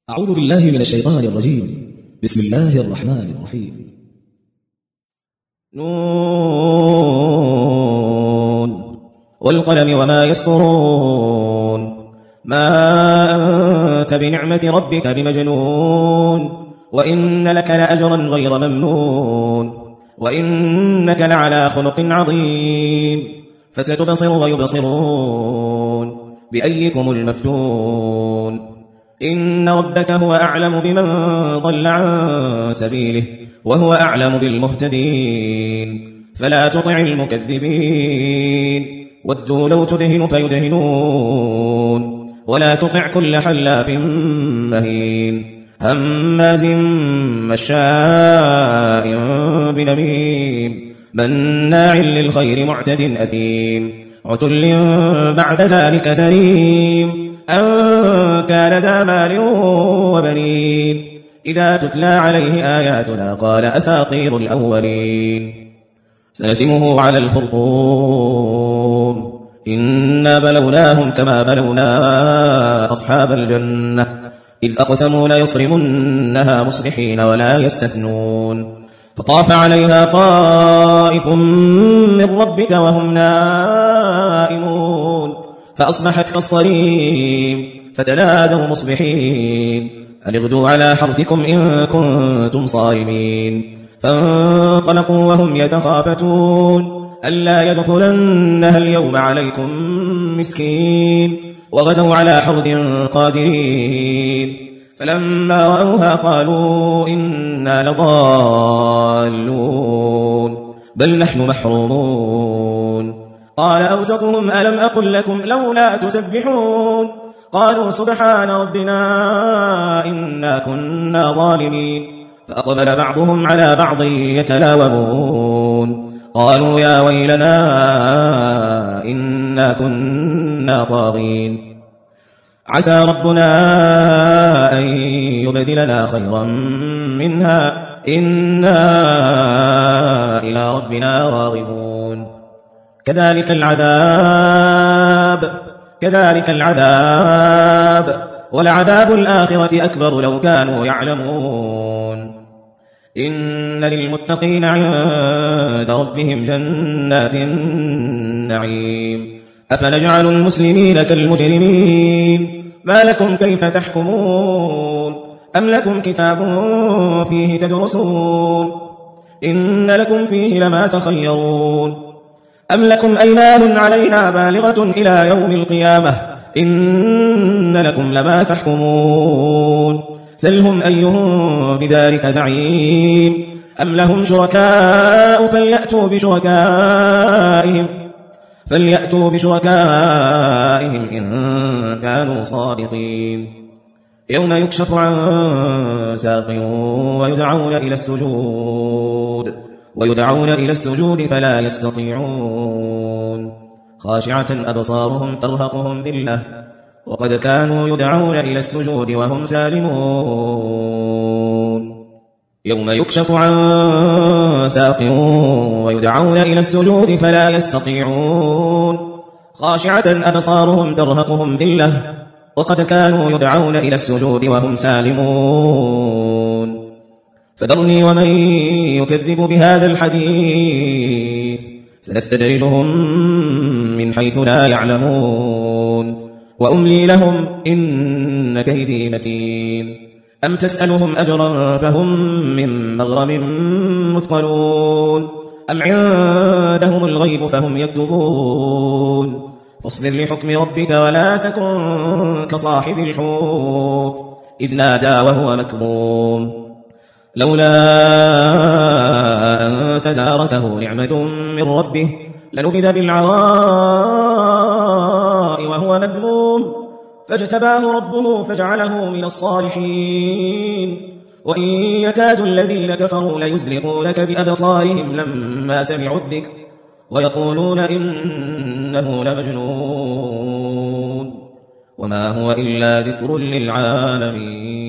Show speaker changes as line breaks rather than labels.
أعوذ بالله من الشيطان الرجيم. بسم الله الرحمن الرحيم.
نون والقلم وما يسطرون. ما أنت بنعمة ربك بمجنون، وإن لك لأجرا غير ممنون، وإنك لعلى خلق عظيم. فستبصر ويبصرون بأيكم المفتون. إن ربك هو أعلم بمن ضل عن سبيله، وهو أعلم بالمهتدين. فلا تطع المكذبين، ودوا لو تدهن فيدهنون. ولا تطع كل حلاف مهين، هماز مشاء بنميم، مناع للخير معتد أثيم، عتل بعد ذلك زنيم، أن كان ذا مال وبنين. إذا تتلى عليه آياتنا قال أساطير الأولين. سنسمه على الخرطوم. إنا بلوناهم كما بلونا أصحاب الجنة إذ أقسموا ليصرمنها مصبحين ولا يستثنون. فطاف عليها طائف من ربك وهم نائمون، فأصبحت كالصريم. فتنادوا مصبحين أن اغدوا على حرثكم إن كنتم صارمين. فانطلقوا وهم يتخافتون ألا يدخلنها اليوم عليكم مسكين، وغدوا على حرد قادرين. فلما رأوها قالوا إنا لضالون، بل نحن محرومون. قال أوسطهم ألم أقل لكم لولا تسبحون؟ قالوا سبحان ربنا إنا كنا ظالمين. فأقبل بعضهم على بعض يتلاومون قالوا يا ويلنا إنا كنا طاغين. عسى ربنا أن يبدلنا خيرا منها إنا إلى ربنا راغبون. كذلك العذاب ولعذاب الآخرة أكبر لو كانوا يعلمون. إن للمتقين عند ربهم جنات النعيم. أفنجعل المسلمين كالمجرمين؟ ما لكم كيف تحكمون؟ أم لكم كتاب فيه تدرسون؟ إن لكم فيه لما تخيرون. أم لكم أيمان علينا بالغة إلى يوم القيامة؟ إن لكم لما تحكمون. سلهم أيهم بذلك زعيم. أم لهم شركاء فليأتوا بشركائهم إن كانوا صادقين. يوم يكشف عن ساق ويدعون إلى السجود فلا يستطيعون. خاشعة أبصارهم ترهقهم ذلة وقد كانوا يدعون إلى السجود وهم سالمون. يوم يكشف عن ساق ويدعون إلى السجود فلا يستطيعون. خاشعة أبصارهم ترهقهم ذلة وقد كانوا يدعون إلى السجود وهم سالمون. فذرني ومن يكذب بهذا الحديث سنستدرجهم من حيث لا يعلمون، وأملي لهم إن كيدي متين. أم تسألهم أجرا فهم من مغرم مثقلون، أم عندهم الغيب فهم يكتبون. فاصبر لحكم ربك ولا تكن كصاحب الحوت إذ نادى وهو مكظوم، لولا أن تداركه نعمة من ربه لنبذ بالعراء وهو مذموم. فاجتباه ربه فجعله من الصالحين. وإن يكاد الذين كفروا ليزلقونك بأبصارهم لما سمعوا الذكر ويقولون إنه لمجنون وما هو إلا ذكر للعالمين.